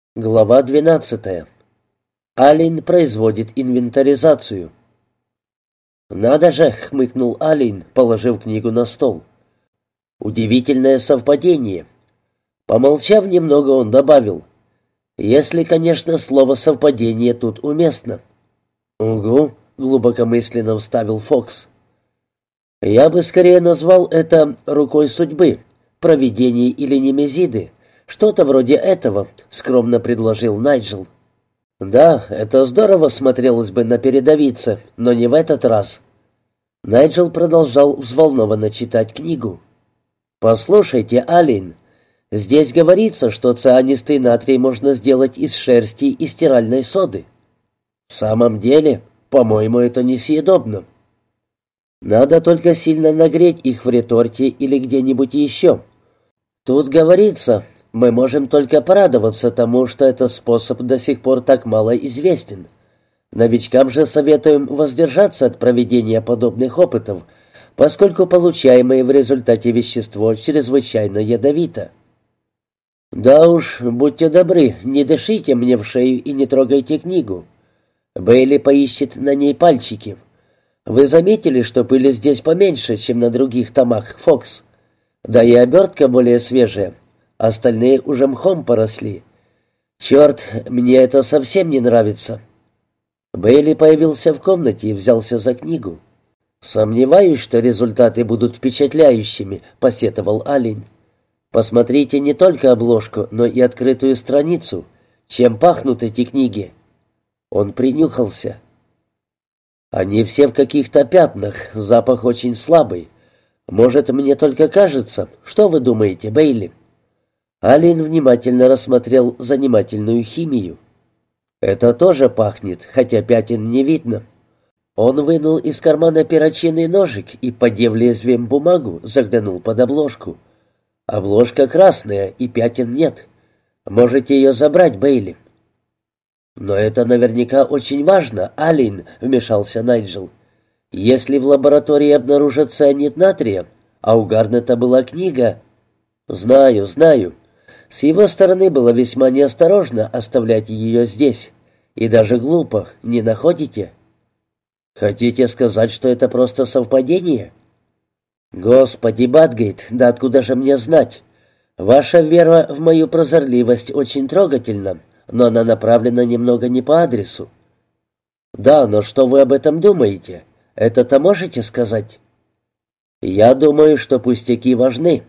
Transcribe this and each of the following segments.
Глава 12. Аллен производит инвентаризацию. «Надо же!» — хмыкнул Аллен, положив книгу на стол. «Удивительное совпадение». Помолчав немного, он добавил: «Если, конечно, слово «совпадение» тут уместно». «Угу», — глубокомысленно вставил Фокс. «Я бы скорее назвал это рукой судьбы, провидения или немезиды. Что-то вроде этого», — скромно предложил Найджел. «Да, это здорово смотрелось бы на передовице, но не в этот раз». Найджел продолжал взволнованно читать книгу. «Послушайте, Аллен, здесь говорится, что цианистый натрий можно сделать из шерсти и стиральной соды. В самом деле, по-моему, это несъедобно. Надо только сильно нагреть их в реторте или где-нибудь еще. Тут говорится, мы можем только порадоваться тому, что этот способ до сих пор так мало известен. Новичкам же советуем воздержаться от проведения подобных опытов, поскольку получаемое в результате вещество чрезвычайно ядовито. Да уж, будьте добры, не дышите мне в шею и не трогайте книгу. Бейли поищет на ней пальчики. Вы заметили, что пыли здесь поменьше, чем на других томах, Фокс? Да и обертка более свежая. Остальные уже мхом поросли. Черт, мне это совсем не нравится». Бейли появился в комнате и взялся за книгу. «Сомневаюсь, что результаты будут впечатляющими», — посетовал Аллен. «Посмотрите не только обложку, но и открытую страницу. Чем пахнут эти книги?» Он принюхался. «Они все в каких-то пятнах, запах очень слабый. Может, мне только кажется. Что вы думаете, Бейли?» Аллен внимательно рассмотрел занимательную химию. «Это тоже пахнет, хотя пятен не видно». Он вынул из кармана перочинный ножик и, подев лезвием бумагу, заглянул под обложку. «Обложка красная, и пятен нет. Можете ее забрать, Бейли». «Но это наверняка очень важно, Аллен», — вмешался Найджел. «Если в лаборатории обнаружат цианид натрия, а у Гарнета была книга...» «Знаю, знаю. С его стороны было весьма неосторожно оставлять ее здесь. И даже глупо, не находите?» «Хотите сказать, что это просто совпадение?» «Господи, Батгейт, да откуда же мне знать? Ваша вера в мою прозорливость очень трогательна, но она направлена немного не по адресу». «Да, но что вы об этом думаете? Это-то можете сказать?» «Я думаю, что пустяки важны».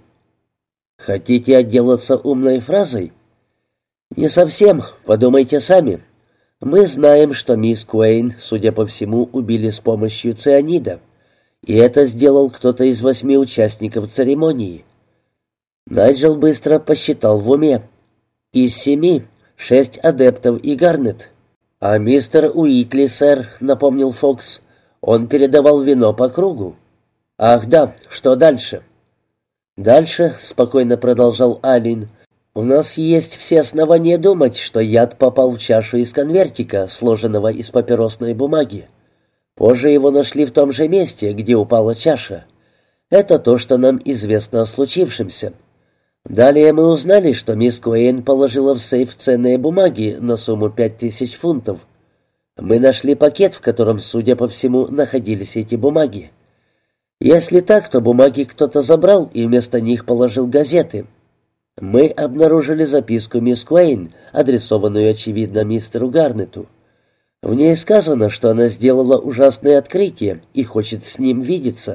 «Хотите отделаться умной фразой?» «Не совсем, подумайте сами. Мы знаем, что мисс Куэйн, судя по всему, убили с помощью цианида, и это сделал кто-то из 8 участников церемонии». Найджел быстро посчитал в уме. «Из 7 — 6 адептов и Гарнет. А мистер Уитли, сэр, — напомнил Фокс, — он передавал вино по кругу». «Ах да, что дальше?» «Дальше», — спокойно продолжал Аллен, — «у нас есть все основания думать, что яд попал в чашу из конвертика, сложенного из папиросной бумаги. Позже его нашли в том же месте, где упала чаша. Это то, что нам известно о случившемся. Далее мы узнали, что мисс Куэйн положила в сейф ценные бумаги на сумму 5000 фунтов. Мы нашли пакет, в котором, судя по всему, находились эти бумаги. Если так, то бумаги кто-то забрал и вместо них положил газеты. Мы обнаружили записку мисс Куэйн, адресованную, очевидно, мистеру Гарнету. В ней сказано, что она сделала ужасное открытие и хочет с ним видеться.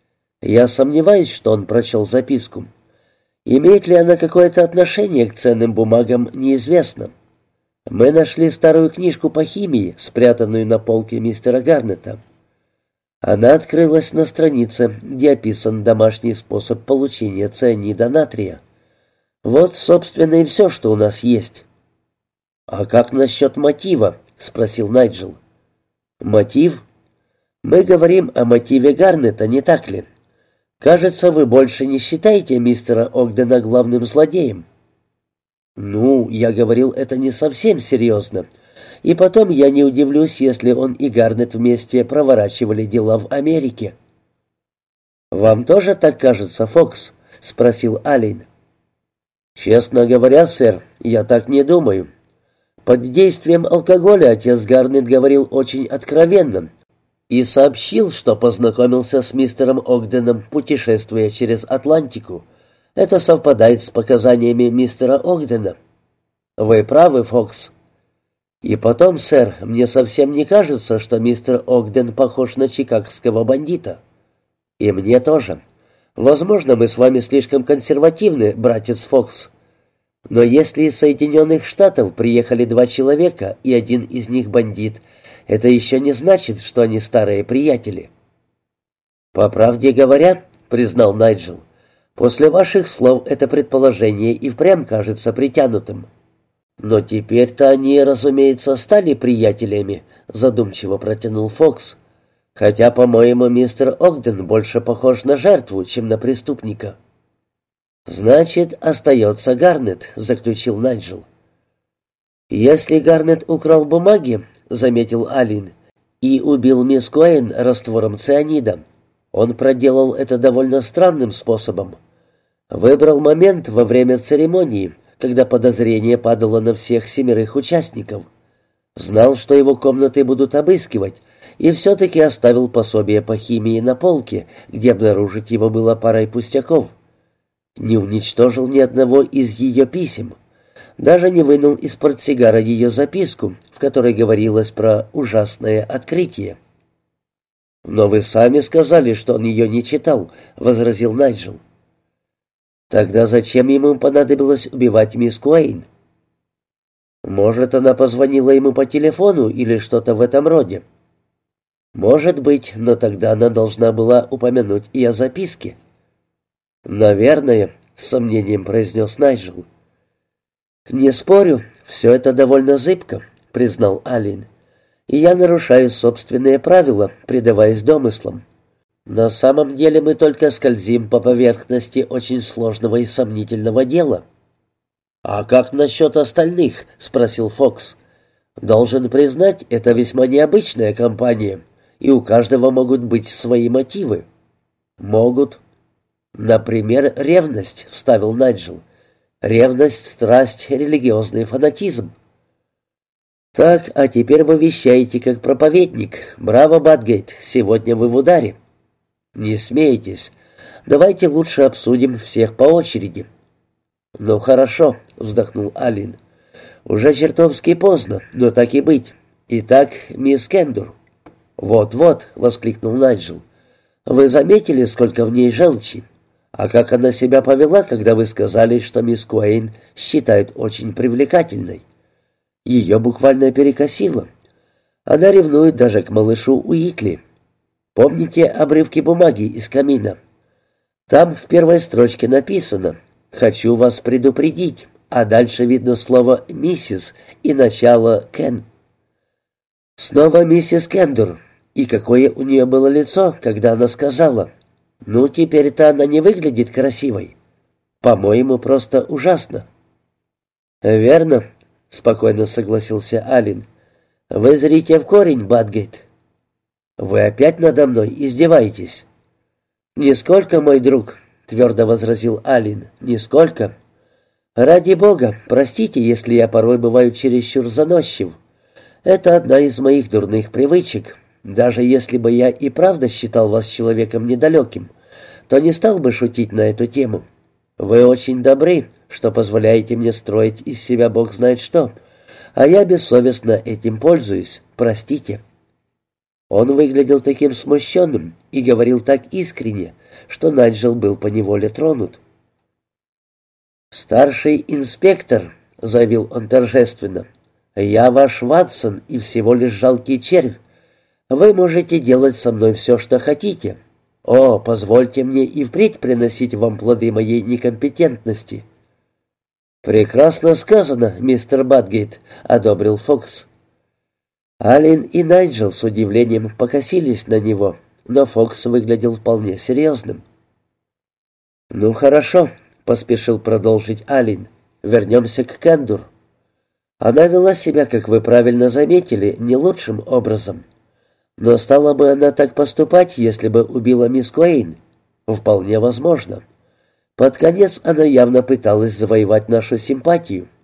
Я сомневаюсь, что он прочел записку. Имеет ли она какое-то отношение к ценным бумагам, неизвестно. Мы нашли старую книжку по химии, спрятанную на полке мистера Гарнета. Она открылась на странице, где описан домашний способ получения цианида натрия. Вот, собственно, и все, что у нас есть». «А как насчет мотива?» — спросил Найджел. «Мотив? Мы говорим о мотиве Гарнета, не так ли? Кажется, вы больше не считаете мистера Огдена главным злодеем». «Ну, я говорил это не совсем серьезно. И потом я не удивлюсь, если он и Гарнет вместе проворачивали дела в Америке». «Вам тоже так кажется, Фокс?» — спросил Аллен. «Честно говоря, сэр, я так не думаю. Под действием алкоголя отец Гарнет говорил очень откровенно и сообщил, что познакомился с мистером Огденом, путешествуя через Атлантику. Это совпадает с показаниями мистера Огдена. Вы правы, Фокс. И потом, сэр, мне совсем не кажется, что мистер Огден похож на чикагского бандита. И мне тоже. Возможно, мы с вами слишком консервативны, братец Фокс. Но если из Соединенных Штатов приехали 2 человека, и один из них бандит, это еще не значит, что они старые приятели. «По правде говоря, — признал Найджел, — после ваших слов это предположение и впрямь кажется притянутым. Но теперь-то они, разумеется, стали приятелями, — задумчиво протянул Фокс. Хотя, по-моему, мистер Огден больше похож на жертву, чем на преступника». «Значит, остается Гарнет», — заключил Найджел. «Если Гарнет украл бумаги, — заметил Аллен, — и убил мисс Куэйн раствором цианида, он проделал это довольно странным способом. Выбрал момент во время церемонии, когда подозрение падало на всех 7 участников. Знал, что его комнаты будут обыскивать, и все-таки оставил пособие по химии на полке, где обнаружить его было парой пустяков. Не уничтожил ни одного из ее писем. Даже не вынул из портсигара ее записку, в которой говорилось про ужасное открытие. «Но вы сами сказали, что он ее не читал», — возразил Найджел. «Тогда зачем ему понадобилось убивать мисс Куэйн?» «Может, она позвонила ему по телефону или что-то в этом роде?» «Может быть, но тогда она должна была упомянуть и о записке». «Наверное», — с сомнением произнес Найджел. «Не спорю, все это довольно зыбко», — признал Аллен. «И я нарушаю собственные правила, предаваясь домыслам. На самом деле мы только скользим по поверхности очень сложного и сомнительного дела». «А как насчет остальных?» — спросил Фокс. «Должен признать, это весьма необычная компания, и у каждого могут быть свои мотивы». «Могут». «Например, ревность», — вставил Найджел. «Ревность, страсть, религиозный фанатизм». «Так, а теперь вы вещаете как проповедник. Браво, Бадгейт, сегодня вы в ударе». «Не смейтесь. Давайте лучше обсудим всех по очереди». «Ну, хорошо», — вздохнул Аллен. «Уже чертовски поздно, но так и быть. Итак, мисс Кендур». «Вот-вот», — воскликнул Найджел. «Вы заметили, сколько в ней желчи? А как она себя повела, когда вы сказали, что мисс Куэйн считают очень привлекательной? Ее буквально перекосило. Она ревнует даже к малышу Уитли. Помните обрывки бумаги из камина? Там в первой строчке написано «Хочу вас предупредить», а дальше видно слово «миссис» и начало «Кен». Снова миссис Кендур. И какое у нее было лицо, когда она сказала: «Ну, теперь-то она не выглядит красивой». По-моему, просто ужасно. «Верно», — спокойно согласился Аллен. «Вы зрите в корень, Бадгейт». «Вы опять надо мной издеваетесь?» «Нисколько, мой друг», — твердо возразил Аллен. «Нисколько. Ради бога, простите, если я порой бываю чересчур заносчив. Это одна из моих дурных привычек. Даже если бы я и правда считал вас человеком недалеким, то не стал бы шутить на эту тему. Вы очень добры, что позволяете мне строить из себя бог знает что, а я бессовестно этим пользуюсь. Простите». Он выглядел таким смущенным и говорил так искренне, что Найджел был поневоле тронут. «Старший инспектор», — заявил он торжественно, — «я ваш Ватсон и всего лишь жалкий червь. Вы можете делать со мной все, что хотите. О, позвольте мне и впредь приносить вам плоды моей некомпетентности». «Прекрасно сказано, мистер Бадгейт», — одобрил Фокс. Аллен и Найджел с удивлением покосились на него, но Фокс выглядел вполне серьезным. «Ну хорошо», — поспешил продолжить Аллен, — «вернемся к Кендур. Она вела себя, как вы правильно заметили, не лучшим образом. Но стала бы она так поступать, если бы убила мисс Куэйн? Вполне возможно. Под конец она явно пыталась завоевать нашу симпатию.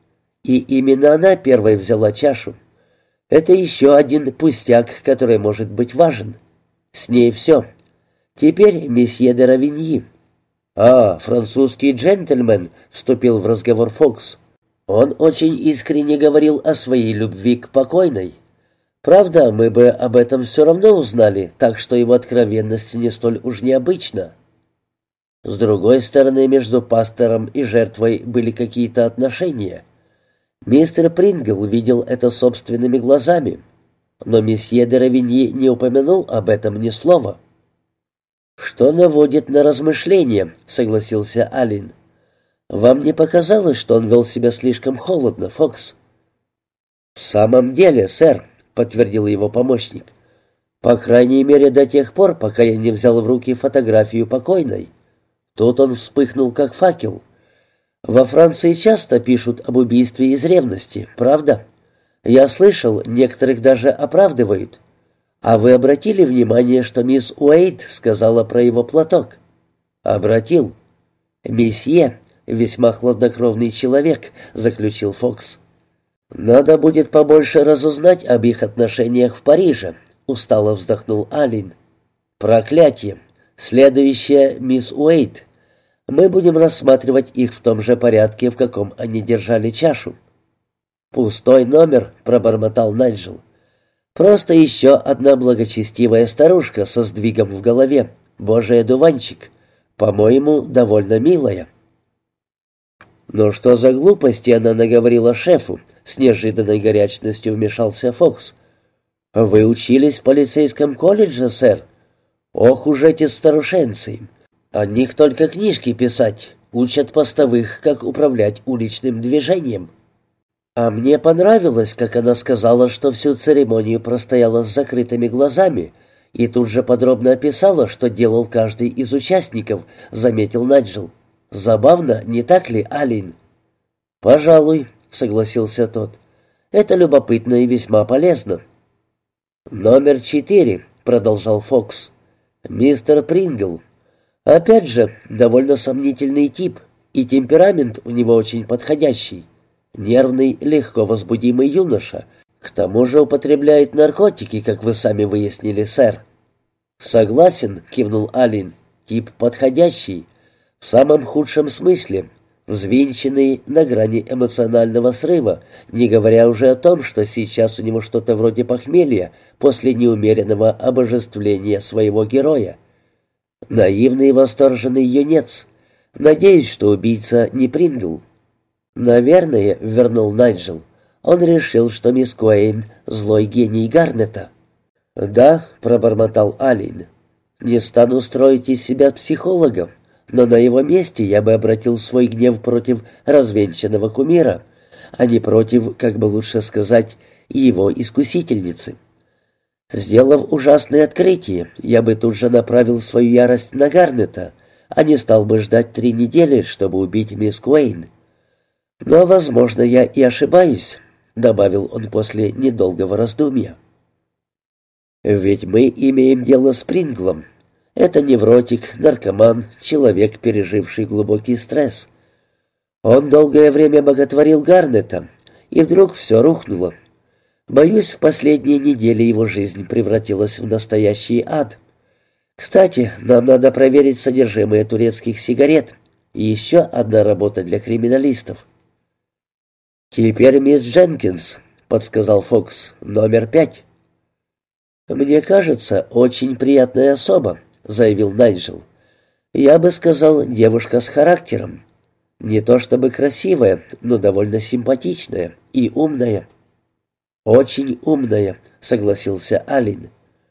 И именно она первой взяла чашу. Это еще один пустяк, который может быть важен. С ней все. Теперь месье де Равиньи». «А, французский джентльмен», — вступил в разговор Фокс. «Он очень искренне говорил о своей любви к покойной. Правда, мы бы об этом все равно узнали, так что его откровенность не столь уж необычна». С другой стороны, между пастором и жертвой были какие-то отношения. Мистер Прингл видел это собственными глазами, но месье де Равиньи не упомянул об этом ни слова. «Что наводит на размышления», — согласился Аллен. «Вам не показалось, что он вел себя слишком холодно, Фокс?» «В самом деле, сэр», — подтвердил его помощник. «По крайней мере, до тех пор, пока я не взял в руки фотографию покойной». Тут он вспыхнул, как факел. «Во Франции часто пишут об убийстве из ревности, правда? Я слышал, некоторых даже оправдывают. А вы обратили внимание, что мисс Уэйт сказала про его платок?» «Обратил». «Месье, весьма хладнокровный человек», — заключил Фокс. «Надо будет побольше разузнать об их отношениях в Париже», — устало вздохнул Аллен. «Проклятие! Следующая мисс Уэйт. Мы будем рассматривать их в том же порядке, в каком они держали чашу». «Пустой номер», — пробормотал Найджел. «Просто еще одна благочестивая старушка со сдвигом в голове. Божий одуванчик. По-моему, довольно милая». «Но что за глупости она наговорила шефу?» — с неожиданной горячностью вмешался Фокс. «Вы учились в полицейском колледже, сэр? Ох уж эти старушенцы! О них только книжки писать. Учат постовых, как управлять уличным движением». А мне понравилось, как она сказала, что всю церемонию простояла с закрытыми глазами, и тут же подробно описала, что делал каждый из участников, заметил Найджел. «Забавно, не так ли, Аллен?» «Пожалуй», — согласился тот. «Это любопытно и весьма полезно». «Номер 4», — продолжал Фокс. «Мистер Прингл. Опять же, довольно сомнительный тип, и темперамент у него очень подходящий. Нервный, легко возбудимый юноша. К тому же употребляет наркотики, как вы сами выяснили, сэр». «Согласен», — кивнул Аллен. «Тип подходящий. В самом худшем смысле. Взвинченный, на грани эмоционального срыва, не говоря уже о том, что сейчас у него что-то вроде похмелья после неумеренного обожествления своего героя. Наивный и восторженный юнец. Надеюсь, что убийца не Прингл». «Наверное», — вернул Найджел, — «он решил, что мисс Куэйн — злой гений Гарнета». «Да», — пробормотал Аллен, — «не стану строить из себя психолога, но на его месте я бы обратил свой гнев против развенчанного кумира, а не против, как бы лучше сказать, его искусительницы. Сделав ужасное открытие, я бы тут же направил свою ярость на Гарнета, а не стал бы ждать 3 недели, чтобы убить мисс Куэйн. Но, возможно, я и ошибаюсь», — добавил он после недолгого раздумья. «Ведь мы имеем дело с Принглом. Это невротик, наркоман, человек, переживший глубокий стресс. Он долгое время боготворил Гарнета, и вдруг все рухнуло. Боюсь, в последние недели его жизнь превратилась в настоящий ад. Кстати, нам надо проверить содержимое турецких сигарет. И еще одна работа для криминалистов». «Теперь мисс Дженкинс», — подсказал Фокс, — «номер 5». «Мне кажется, очень приятная особа», — заявил Найджел. «Я бы сказал, девушка с характером. Не то чтобы красивая, но довольно симпатичная и умная». «Очень умная», — согласился Аллен.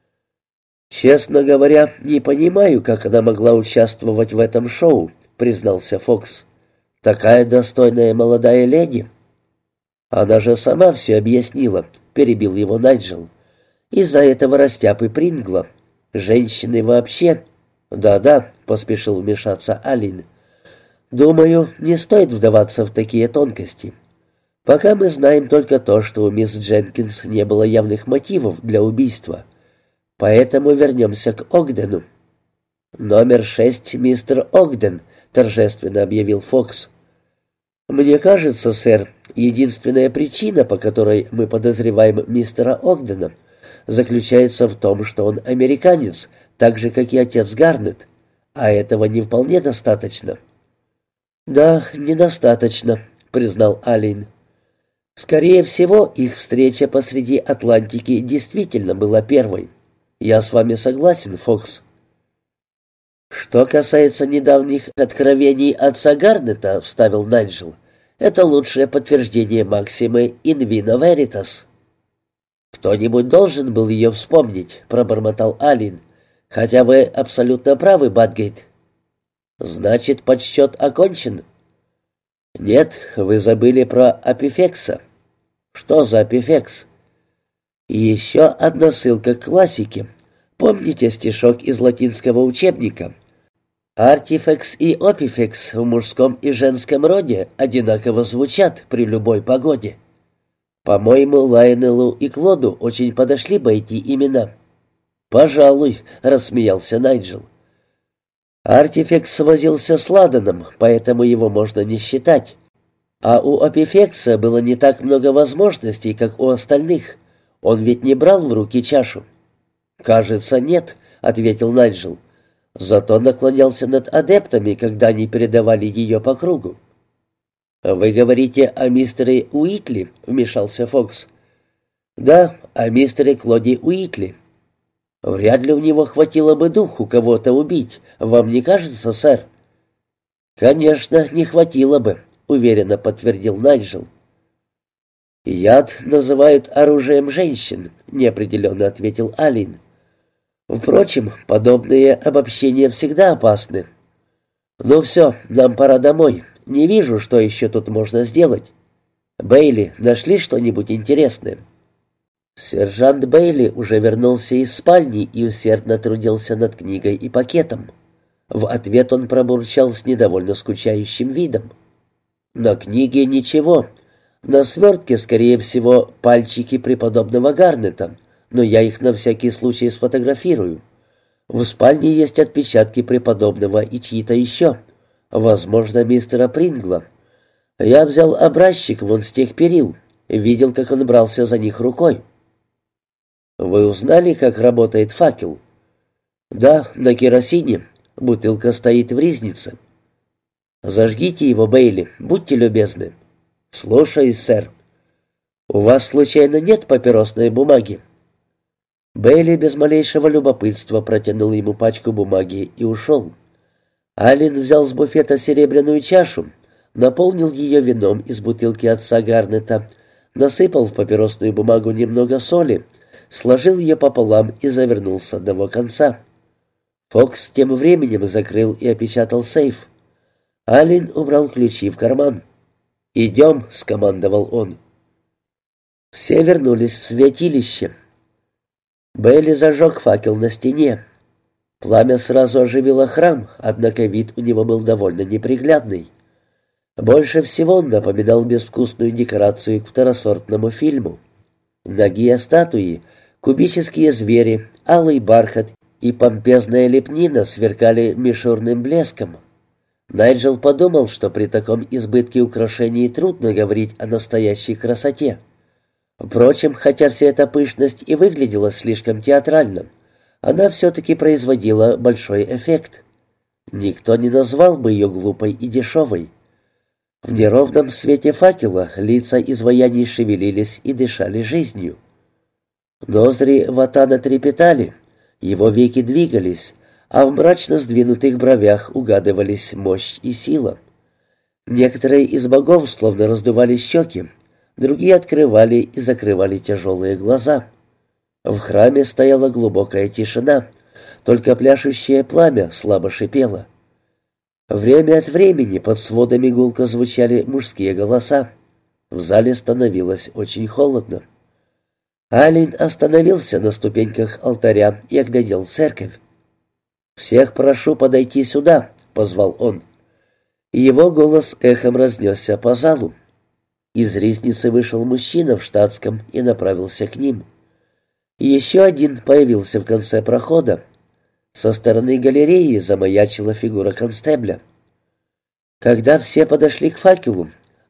«Честно говоря, не понимаю, как она могла участвовать в этом шоу», — признался Фокс. «Такая достойная молодая леди». «Она же сама все объяснила», — перебил его Найджел. «Из-за этого растяпы Прингла. Женщины вообще...» «Да-да», — поспешил вмешаться Аллен. «Думаю, не стоит вдаваться в такие тонкости. Пока мы знаем только то, что у мисс Дженкинс не было явных мотивов для убийства. Поэтому вернемся к Огдену». «Номер 6, мистер Огден», — торжественно объявил Фокс. «Мне кажется, сэр, единственная причина, по которой мы подозреваем мистера Огдена, заключается в том, что он американец, так же, как и отец Гарнет, а этого не вполне достаточно». «Да, недостаточно», — признал Аллен. «Скорее всего, их встреча посреди Атлантики действительно была первой. Я с вами согласен, Фокс». «Что касается недавних откровений отца Гарнета», — вставил Найджел, — «это лучшее подтверждение максимы «in vino veritas». «Кто-нибудь должен был ее вспомнить», — пробормотал Аллен. «Хотя вы абсолютно правы, Батгейт». «Значит, подсчет окончен?» «Нет, вы забыли про Апифекса». «Что за Апифекс?» «И еще одна ссылка к классике. Помните стишок из латинского учебника? Артифекс и опифекс в мужском и женском роде одинаково звучат при любой погоде. По-моему, Лайонеллу и Клоду очень подошли бы эти имена». «Пожалуй», — рассмеялся Найджел. «Артифекс возился с ладаном, поэтому его можно не считать. А у Апифекса было не так много возможностей, как у остальных. Он ведь не брал в руки чашу». «Кажется, нет», — ответил Найджел. «Зато наклонялся над адептами, когда они передавали ее по кругу». «Вы говорите о мистере Уитли?» — вмешался Фокс. «Да, о мистере Клоде Уитли. Вряд ли у него хватило бы духу кого-то убить. Вам не кажется, сэр?» «Конечно, не хватило бы», — уверенно подтвердил Найджел. «Яд называют оружием женщин», — неопределенно ответил Аллен. «Впрочем, подобные обобщения всегда опасны. Ну все, нам пора домой. Не вижу, что еще тут можно сделать. Бейли, нашли что-нибудь интересное?» Сержант Бейли уже вернулся из спальни и усердно трудился над книгой и пакетом. В ответ он пробурчал с недовольно скучающим видом. «На книге ничего. На свертке, скорее всего, пальчики преподобного Гарнета, но я их на всякий случай сфотографирую. В спальне есть отпечатки преподобного и чьи-то еще. Возможно, мистера Прингла. Я взял образчик вон с тех перил. Видел, как он брался за них рукой». «Вы узнали, как работает факел?» «Да, на керосине. Бутылка стоит в ризнице». «Зажгите его, Бейли, будьте любезны». «Слушаюсь, сэр». «У вас, случайно, нет папиросной бумаги?» Бейли без малейшего любопытства протянул ему пачку бумаги и ушел. Аллен взял с буфета серебряную чашу, наполнил ее вином из бутылки отца Гарнета, насыпал в папиросную бумагу немного соли, сложил ее пополам и завернул с одного конца. Фокс тем временем закрыл и опечатал сейф. Аллен убрал ключи в карман. «Идем», — скомандовал он. Все вернулись в святилище. Бейли зажег факел на стене. Пламя сразу оживило храм, однако вид у него был довольно неприглядный. Больше всего он напоминал безвкусную декорацию к второсортному фильму. Нагие статуи, кубические звери, алый бархат и помпезная лепнина сверкали мишурным блеском. Найджел подумал, что при таком избытке украшений трудно говорить о настоящей красоте. Впрочем, хотя вся эта пышность и выглядела слишком театрально, она все-таки производила большой эффект. Никто не назвал бы ее глупой и дешевой. В неровном свете факела лица изваяний шевелились и дышали жизнью. Ноздри Ватана трепетали, его веки двигались, а в мрачно сдвинутых бровях угадывались мощь и сила. Некоторые из богов словно раздували щеки, другие открывали и закрывали тяжелые глаза. В храме стояла глубокая тишина, только пляшущее пламя слабо шипело. Время от времени под сводами гулко звучали мужские голоса. В зале становилось очень холодно. Аллен остановился на ступеньках алтаря и оглядел церковь. «Всех прошу подойти сюда», — позвал он. Его голос эхом разнесся по залу. Из ризницы вышел мужчина в штатском и направился к ним. Еще один появился в конце прохода. Со стороны галереи замаячила фигура констебля. Когда все подошли к факелу,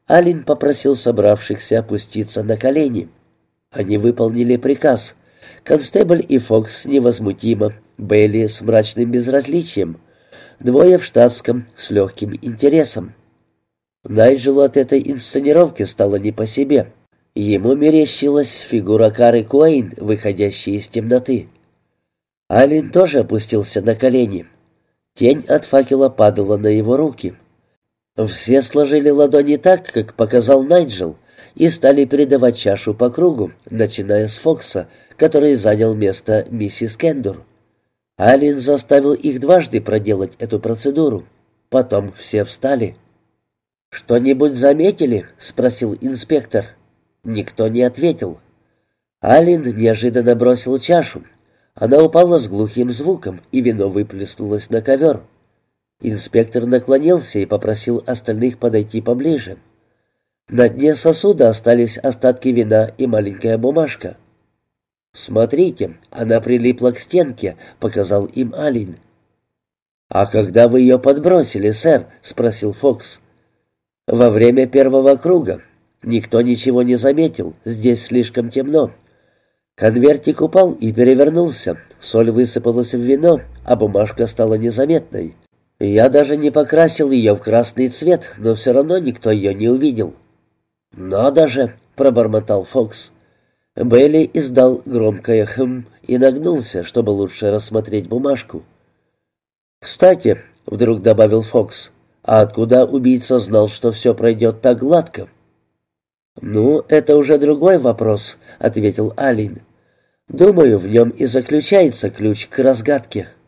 Аллен попросил собравшихся опуститься на колени. Они выполнили приказ. Констебль и Фокс невозмутимо, Бейли с мрачным безразличием, двое в штатском с легким интересом. Найджелу от этой инсценировки стало не по себе. Ему мерещилась фигура Кары Куэйн, выходящая из темноты. Аллен тоже опустился на колени. Тень от факела падала на его руки. Все сложили ладони так, как показал Найджел, и стали передавать чашу по кругу, начиная с Фокса, который занял место миссис Кендур. Аллен заставил их дважды проделать эту процедуру. Потом все встали. «Что-нибудь заметили?» — спросил инспектор. Никто не ответил. Аллен неожиданно бросил чашу. Она упала с глухим звуком, и вино выплеснулось на ковер. Инспектор наклонился и попросил остальных подойти поближе. На дне сосуда остались остатки вина и маленькая бумажка. «Смотрите, она прилипла к стенке», — показал им Аллен. «А когда вы ее подбросили, сэр?» — спросил Фокс. «Во время первого круга. Никто ничего не заметил, здесь слишком темно. Конвертик упал и перевернулся, соль высыпалась в вино, а бумажка стала незаметной. Я даже не покрасил ее в красный цвет, но все равно никто ее не увидел». «Надо же!» — пробормотал Фокс. Бейли издал громкое «хм» и нагнулся, чтобы лучше рассмотреть бумажку. «Кстати», — вдруг добавил Фокс, — «а откуда убийца знал, что все пройдет так гладко?» «Ну, это уже другой вопрос», — ответил Аллен. «Думаю, в нем и заключается ключ к разгадке».